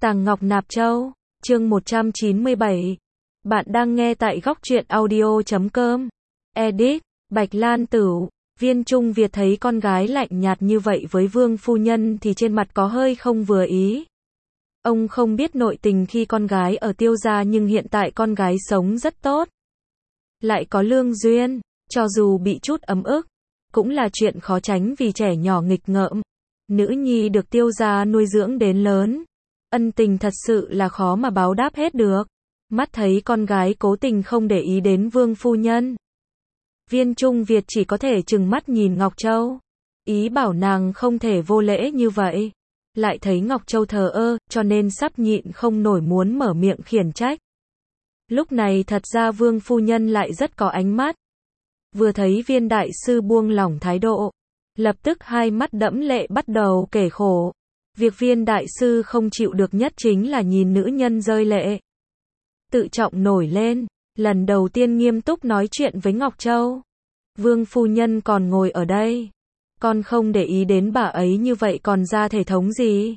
Tàng Ngọc Nạp Châu, chương 197. Bạn đang nghe tại góc truyện audio.com. Edit, Bạch Lan Tửu. Viên Trung Việt thấy con gái lạnh nhạt như vậy với Vương phu nhân thì trên mặt có hơi không vừa ý. Ông không biết nội tình khi con gái ở Tiêu gia, nhưng hiện tại con gái sống rất tốt. Lại có lương duyên, cho dù bị chút ấm ức, cũng là chuyện khó tránh vì trẻ nhỏ nghịch ngợm. Nữ nhi được Tiêu gia nuôi dưỡng đến lớn. Ân tình thật sự là khó mà báo đáp hết được. Mắt thấy con gái cố tình không để ý đến Vương phu nhân, Viên Trung Việt chỉ có thể trừng mắt nhìn Ngọc Châu, ý bảo nàng không thể vô lễ như vậy. Lại thấy Ngọc Châu thờ ơ, cho nên sắp nhịn không nổi muốn mở miệng khiển trách. Lúc này thật ra Vương phu nhân lại rất có ánh mắt. Vừa thấy Viên đại sư buông lỏng thái độ, lập tức hai mắt đẫm lệ bắt đầu kể khổ. Việc Viên đại sư không chịu được nhất chính là nhìn nữ nhân rơi lệ. Tự trọng nổi lên, lần đầu tiên nghiêm túc nói chuyện với Ngọc Châu. Vương phu nhân còn ngồi ở đây, con không để ý đến bà ấy như vậy còn ra thể thống gì?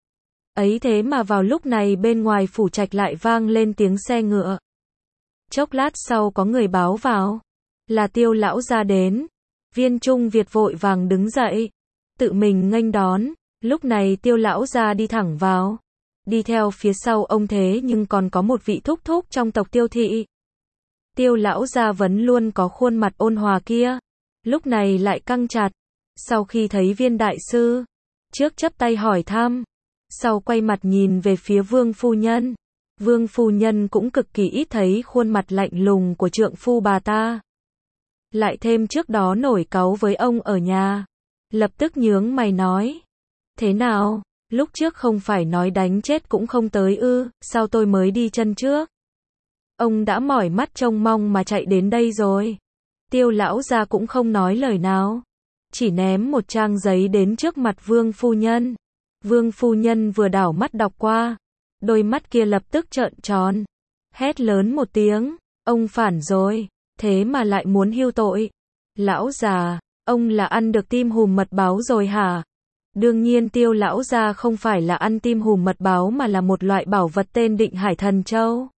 Ấy thế mà vào lúc này bên ngoài phủ trạch lại vang lên tiếng xe ngựa. Chốc lát sau có người báo vào, là Tiêu lão gia đến. Viên Trung Việt vội vàng đứng dậy, tự mình nghênh đón. Lúc này Tiêu lão gia đi thẳng vào. Đi theo phía sau ông thế nhưng còn có một vị thúc thúc trong tộc Tiêu thị. Tiêu lão gia vẫn luôn có khuôn mặt ôn hòa kia, lúc này lại căng chặt. Sau khi thấy Viên đại sư, trước chắp tay hỏi thăm, sau quay mặt nhìn về phía Vương phu nhân. Vương phu nhân cũng cực kỳ ít thấy khuôn mặt lạnh lùng của trượng phu bà ta. Lại thêm trước đó nổi cáu với ông ở nhà, lập tức nhướng mày nói: thế nào, lúc trước không phải nói đánh chết cũng không tới ư, sao tôi mới đi chân trước? Ông đã mỏi mắt trông mong mà chạy đến đây rồi. Tiêu lão gia cũng không nói lời nào, chỉ ném một trang giấy đến trước mặt Vương phu nhân. Vương phu nhân vừa đảo mắt đọc qua, đôi mắt kia lập tức trợn tròn, hét lớn một tiếng: ông phản rồi, thế mà lại muốn hưu tội. Lão già, ông là ăn được tim hùm mật báo rồi hả? Đương nhiên Tiêu lão gia không phải là ăn tim hùm mật báo mà là một loại bảo vật tên Định Hải Thần Châu.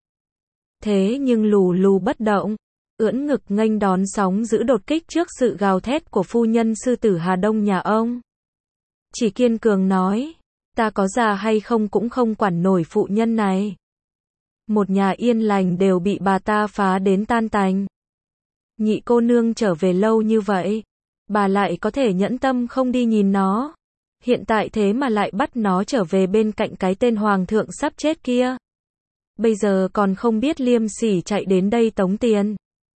Thế nhưng lù lù bất động, ưỡn ngực nghênh đón sóng dữ đột kích trước sự gào thét của phu nhân sư tử Hà Đông nhà ông. Chỉ kiên cường nói: ta có già hay không cũng không quản nổi phụ nhân này. Một nhà yên lành đều bị bà ta phá đến tan tành. Nhị cô nương trở về lâu như vậy, bà lại có thể nhẫn tâm không đi nhìn nó. Hiện tại thế mà lại bắt nó trở về bên cạnh cái tên hoàng thượng sắp chết kia. Bây giờ còn không biết liêm sỉ chạy đến đây tống tiền.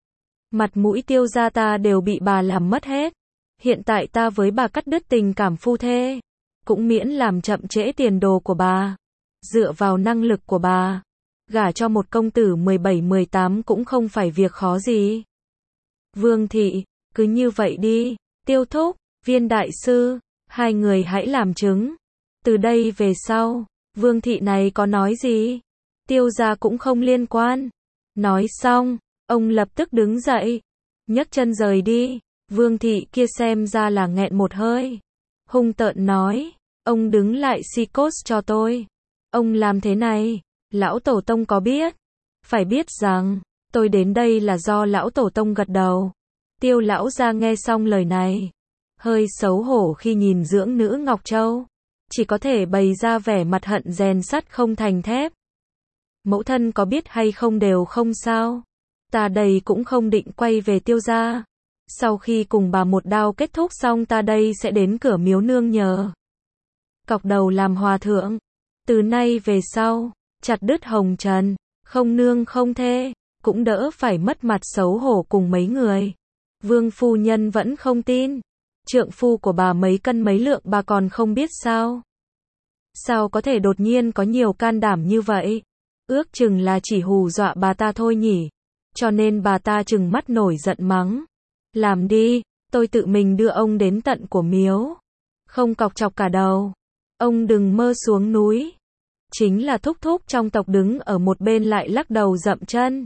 Mặt mũi Tiêu gia ta đều bị bà làm mất hết. Hiện tại ta với bà cắt đứt tình cảm phu thê, cũng miễn làm chậm trễ tiền đồ của bà. Dựa vào năng lực của bà, gả cho một công tử 17-18 cũng không phải việc khó gì. Vương thị, cứ như vậy đi. Tiêu thúc, Viên đại sư, hai người hãy làm chứng. Từ đây về sau, Vương thị này có nói gì, Tiêu gia cũng không liên quan. Nói xong, ông lập tức đứng dậy, nhấc chân rời đi. Vương thị kia xem ra là nghẹn một hơi, hung tợn nói: ông đứng lại si cốt cho tôi. Ông làm thế này, lão tổ tông có biết? Phải biết rằng, tôi đến đây là do lão tổ tông gật đầu. Tiêu lão gia nghe xong lời này, hơi xấu hổ khi nhìn dưỡng nữ Ngọc Châu, chỉ có thể bày ra vẻ mặt hận rèn sắt không thành thép. Mẫu thân có biết hay không đều không sao. Ta đây cũng không định quay về Tiêu gia. Sau khi cùng bà một đao kết thúc xong ta đây sẽ đến cửa miếu nương nhờ cọc đầu làm hòa thượng. Từ nay về sau, chặt đứt hồng trần, không nương không thê, cũng đỡ phải mất mặt xấu hổ cùng mấy người. Vương phu nhân vẫn không tin. Trượng phu của bà mấy cân mấy lượng bà còn không biết sao? Sao có thể đột nhiên có nhiều can đảm như vậy? Ước chừng là chỉ hù dọa bà ta thôi nhỉ. Cho nên bà ta trừng mắt nổi giận mắng: làm đi, tôi tự mình đưa ông đến tận của miếu. Không cọc chọc cả đầu. Ông đừng mơ xuống núi. Chính là thúc thúc trong tộc đứng ở một bên lại lắc đầu dậm chân.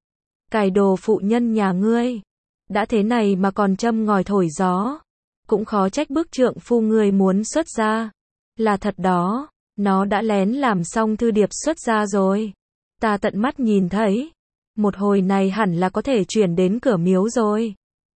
Cài đồ phụ nhân nhà ngươi. Đã thế này mà còn châm ngòi thổi gió. Cũng khó trách bức trượng phu ngươi muốn xuất ra. Là thật đó. Nó đã lén làm xong thư điệp xuất ra rồi. Ta tận mắt nhìn thấy. Một hồi này hẳn là có thể chuyển đến cửa miếu rồi.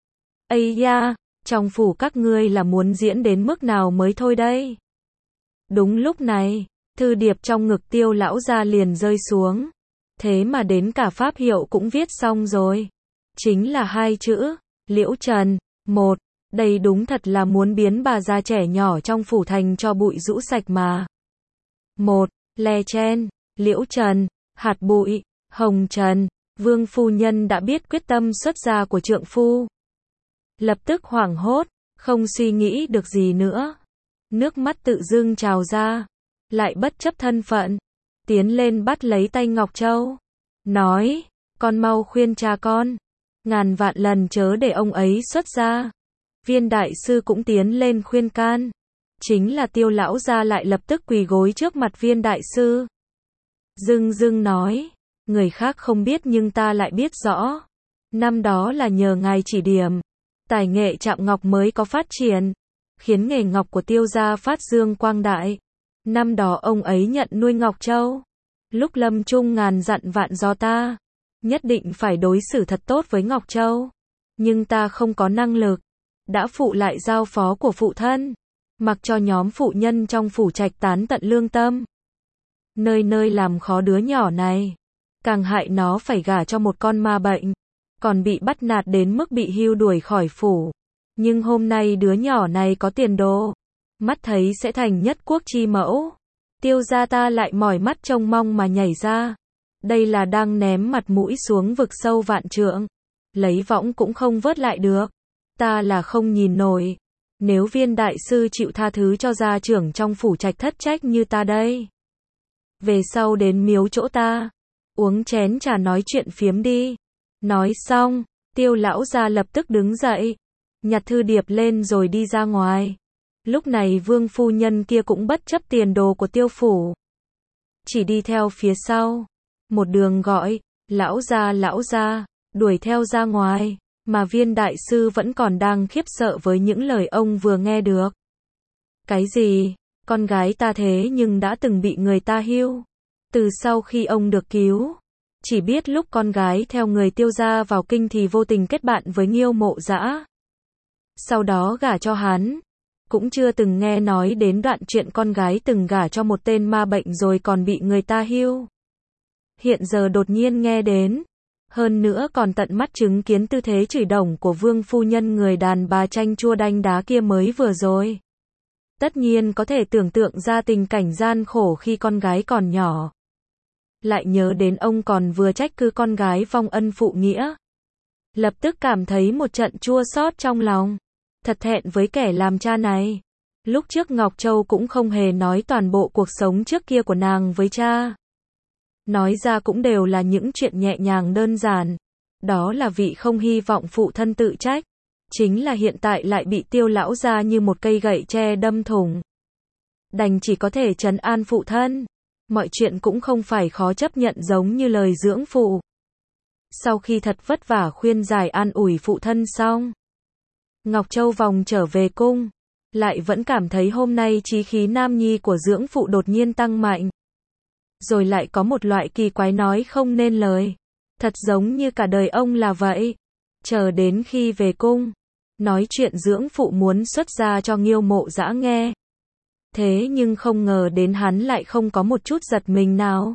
Ây da, trong phủ các ngươi là muốn diễn đến mức nào mới thôi đây. Đúng lúc này, thư điệp trong ngực Tiêu lão gia liền rơi xuống. Thế mà đến cả pháp hiệu cũng viết xong rồi. Chính là 2 chữ, Liễu Trần. Một, đây đúng thật là muốn biến bà già trẻ nhỏ trong phủ thành cho bụi rũ sạch mà. Một, le chen, Liễu Trần, hạt bụi, hồng trần. Vương phu nhân đã biết quyết tâm xuất gia của trượng phu. Lập tức hoảng hốt, không suy nghĩ được gì nữa. Nước mắt tự dưng trào ra, lại bất chấp thân phận, tiến lên bắt lấy tay Ngọc Châu, nói, con mau khuyên cha con, ngàn vạn lần chớ để ông ấy xuất gia. Viên đại sư cũng tiến lên khuyên can, chính là Tiêu lão gia lại lập tức quỳ gối trước mặt viên đại sư. Dưng dưng nói, người khác không biết nhưng ta lại biết rõ. Năm đó là nhờ ngài chỉ điểm, tài nghệ chạm ngọc mới có phát triển, khiến nghề ngọc của Tiêu gia phát dương quang đại. Năm đó ông ấy nhận nuôi Ngọc Châu. Lúc lâm chung ngàn dặn vạn do ta, nhất định phải đối xử thật tốt với Ngọc Châu. Nhưng ta không có năng lực, đã phụ lại giao phó của phụ thân, mặc cho nhóm phụ nhân trong phủ trạch tán tận lương tâm. Nơi nơi làm khó đứa nhỏ này, càng hại nó phải gả cho một con ma bệnh, còn bị bắt nạt đến mức bị hưu đuổi khỏi phủ. Nhưng hôm nay đứa nhỏ này có tiền đồ, mắt thấy sẽ thành nhất quốc chi mẫu. Tiêu gia ta lại mỏi mắt trông mong mà nhảy ra. Đây là đang ném mặt mũi xuống vực sâu vạn trượng. Lấy võng cũng không vớt lại được. Ta là không nhìn nổi. Nếu viên đại sư chịu tha thứ cho gia trưởng trong phủ trạch thất trách như ta đây. Về sau đến miếu chỗ ta, uống chén trà nói chuyện phiếm đi. Nói xong, Tiêu lão gia lập tức đứng dậy, nhặt thư điệp lên rồi đi ra ngoài. Lúc này vương phu nhân kia cũng bất chấp tiền đồ của Tiêu phủ, chỉ đi theo phía sau, một đường gọi, lão gia, đuổi theo ra ngoài, mà viên đại sư vẫn còn đang khiếp sợ với những lời ông vừa nghe được. Cái gì? Con gái ta thế nhưng đã từng bị người ta hưu. Từ sau khi ông được cứu, chỉ biết lúc con gái theo người Tiêu gia vào kinh thì vô tình kết bạn với Nghiêu Mộ Dã. Sau đó gả cho hắn. Cũng chưa từng nghe nói đến đoạn chuyện con gái từng gả cho một tên ma bệnh rồi còn bị người ta hưu. Hiện giờ đột nhiên nghe đến. Hơn nữa còn tận mắt chứng kiến tư thế chửi đồng của vương phu nhân người đàn bà chanh chua đanh đá kia mới vừa rồi. Tất nhiên có thể tưởng tượng ra tình cảnh gian khổ khi con gái còn nhỏ. Lại nhớ đến ông còn vừa trách cứ con gái vong ân phụ nghĩa. Lập tức cảm thấy một trận chua xót trong lòng. Thật thẹn với kẻ làm cha này. Lúc trước Ngọc Châu cũng không hề nói toàn bộ cuộc sống trước kia của nàng với cha. Nói ra cũng đều là những chuyện nhẹ nhàng đơn giản. Đó là vì không hy vọng phụ thân tự trách. Chính là hiện tại lại bị Tiêu lão gia như một cây gậy tre đâm thủng. Đành chỉ có thể trấn an phụ thân. Mọi chuyện cũng không phải khó chấp nhận giống như lời dưỡng phụ. Sau khi thật vất vả khuyên giải an ủi phụ thân xong, Ngọc Châu vòng trở về cung, lại vẫn cảm thấy hôm nay chí khí nam nhi của dưỡng phụ đột nhiên tăng mạnh. Rồi lại có một loại kỳ quái nói không nên lời. Thật giống như cả đời ông là vậy. Chờ đến khi về cung, nói chuyện dưỡng phụ muốn xuất gia cho Nghiêu Mộ Dã nghe. Thế nhưng không ngờ đến hắn lại không có một chút giật mình nào.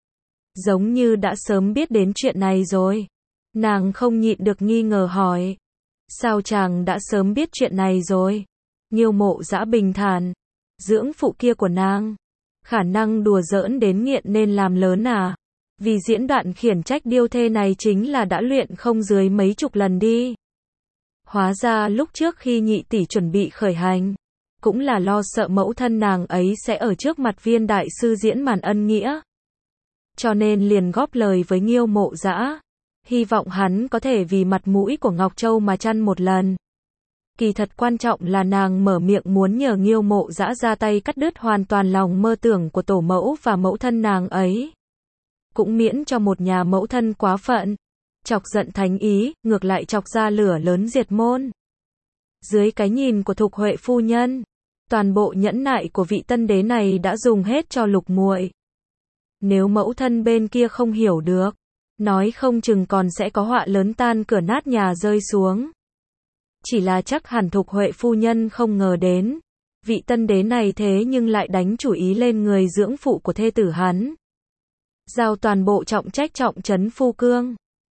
Giống như đã sớm biết đến chuyện này rồi. Nàng không nhịn được nghi ngờ hỏi. Sao chàng đã sớm biết chuyện này rồi? Nghiêu Mộ Dã bình thản. Dưỡng phụ kia của nàng, khả năng đùa giỡn đến nghiện nên làm lớn à? Vì diễn đoạn khiển trách điêu thê này chính là đã luyện không dưới mấy chục lần đi. Hóa ra lúc trước khi nhị tỷ chuẩn bị khởi hành, cũng là lo sợ mẫu thân nàng ấy sẽ ở trước mặt viên đại sư diễn màn ân nghĩa. Cho nên liền góp lời với Nghiêu Mộ Dã, hy vọng hắn có thể vì mặt mũi của Ngọc Châu mà chăn một lần. Kỳ thật quan trọng là nàng mở miệng muốn nhờ Nghiêu Mộ Dã ra tay cắt đứt hoàn toàn lòng mơ tưởng của tổ mẫu và mẫu thân nàng ấy. Cũng miễn cho một nhà mẫu thân quá phận, chọc giận thánh ý, ngược lại chọc ra lửa lớn diệt môn. Dưới cái nhìn của Thục Huệ phu nhân, Toàn bộ nhẫn nại của vị tân đế này đã dùng hết cho Lục muội. Nếu mẫu thân bên kia không hiểu được, nói không chừng còn sẽ có họa lớn tan cửa nát nhà rơi xuống. Chỉ là chắc hẳn Thục Huệ phu nhân không ngờ đến, vị tân đế này thế nhưng lại đánh chủ ý lên người dưỡng phụ của thê tử hắn. Giao toàn bộ trọng trách trọng trấn phu cương.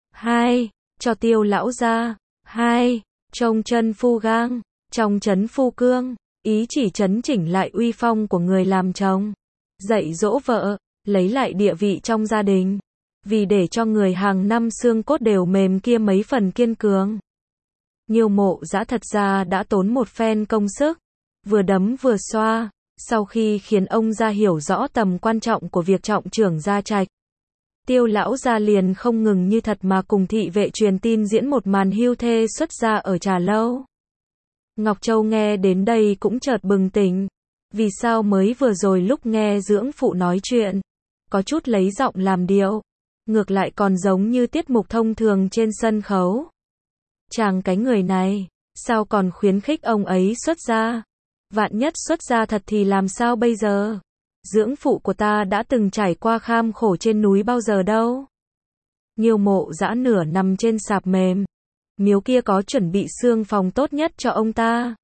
2. Cho Tiêu lão gia. 2. Trông chân phu gang. Trong trấn phu cương, ý chỉ trấn chỉnh lại uy phong của người làm chồng. Dạy dỗ vợ, lấy lại địa vị trong gia đình. Vì để cho người hàng năm xương cốt đều mềm kia mấy phần kiên cường. Nhiêu Mộ Dã thật ra đã tốn một phen công sức, vừa đấm vừa xoa, sau khi khiến ông gia hiểu rõ tầm quan trọng của việc trọng trưởng gia trạch. Tiêu lão gia liền không ngừng như thật mà cùng thị vệ truyền tin diễn một màn hưu thê xuất gia ở trà lâu. Ngọc Châu nghe đến đây cũng chợt bừng tỉnh. Vì sao mới vừa rồi lúc nghe dưỡng phụ nói chuyện, có chút lấy giọng làm điệu, ngược lại còn giống như tiết mục thông thường trên sân khấu. Chàng cái người này, sao còn khuyến khích ông ấy xuất gia? Vạn nhất xuất gia thật thì làm sao bây giờ? Dưỡng phụ của ta đã từng trải qua kham khổ trên núi bao giờ đâu. Nhiêu Mộ Dã nửa nằm trên sạp mềm. Miếu kia có chuẩn bị xương phòng tốt nhất cho ông ta.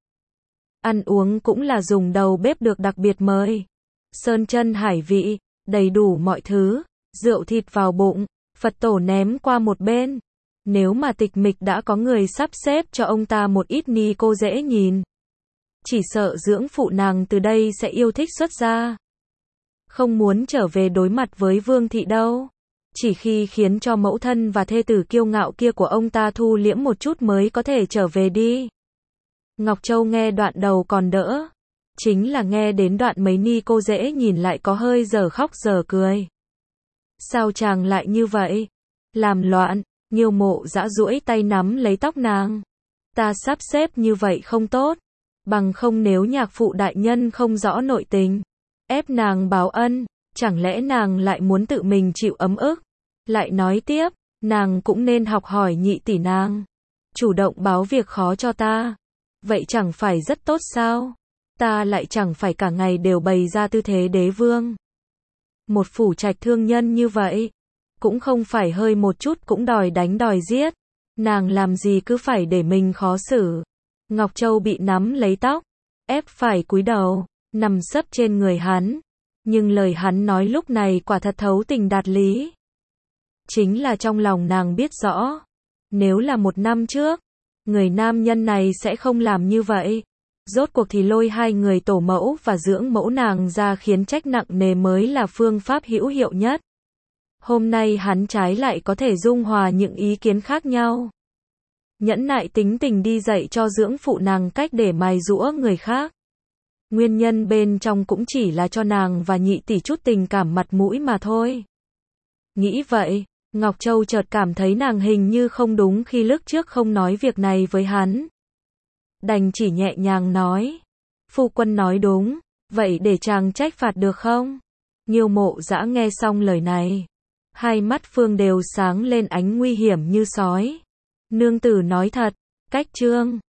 Ăn uống cũng là dùng đầu bếp được đặc biệt mời. Sơn chân hải vị, đầy đủ mọi thứ, rượu thịt vào bụng, Phật tổ ném qua một bên. Nếu mà tịch mịch đã có người sắp xếp cho ông ta một ít ni cô dễ nhìn. Chỉ sợ dưỡng phụ nàng từ đây sẽ yêu thích xuất gia. Không muốn trở về đối mặt với Vương thị đâu. Chỉ khi khiến cho mẫu thân và thê tử kiêu ngạo kia của ông ta thu liễm một chút mới có thể trở về đi. Ngọc Châu nghe đoạn đầu còn đỡ. Chính là nghe đến đoạn mấy ni cô dễ nhìn lại có hơi giờ khóc giờ cười. Sao chàng lại như vậy? Làm loạn. Nhiêu Mộ Dã duỗi tay nắm lấy tóc nàng. Ta sắp xếp như vậy không tốt. Bằng không nếu nhạc phụ đại nhân không rõ nội tình, ép nàng báo ân, chẳng lẽ nàng lại muốn tự mình chịu ấm ức? Lại nói tiếp, nàng cũng nên học hỏi nhị tỷ nàng. Chủ động báo việc khó cho ta. Vậy chẳng phải rất tốt sao? Ta lại chẳng phải cả ngày đều bày ra tư thế đế vương. Một phủ trạch thương nhân như vậy, cũng không phải hơi một chút cũng đòi đánh đòi giết. Nàng làm gì cứ phải để mình khó xử. Ngọc Châu bị nắm lấy tóc, ép phải cúi đầu, nằm sấp trên người hắn. Nhưng lời hắn nói lúc này quả thật thấu tình đạt lý. Chính là trong lòng nàng biết rõ, nếu là một năm trước, người nam nhân này sẽ không làm như vậy. Rốt cuộc thì lôi hai người tổ mẫu và dưỡng mẫu nàng ra khiến trách nặng nề mới là phương pháp hữu hiệu nhất. Hôm nay hắn trái lại có thể dung hòa những ý kiến khác nhau. Nhẫn nại tính tình đi dạy cho dưỡng phụ nàng cách để mài giũa người khác. Nguyên nhân bên trong cũng chỉ là cho nàng và nhị tỷ chút tình cảm mặt mũi mà thôi. Nghĩ vậy, Ngọc Châu chợt cảm thấy nàng hình như không đúng khi lúc trước không nói việc này với hắn. Đành chỉ nhẹ nhàng nói. Phu quân nói đúng, vậy để chàng trách phạt được không? Nhiêu Mộ Dã nghe xong lời này, hai mắt phương đều sáng lên ánh nguy hiểm như sói. Nương tử nói thật, cách trương.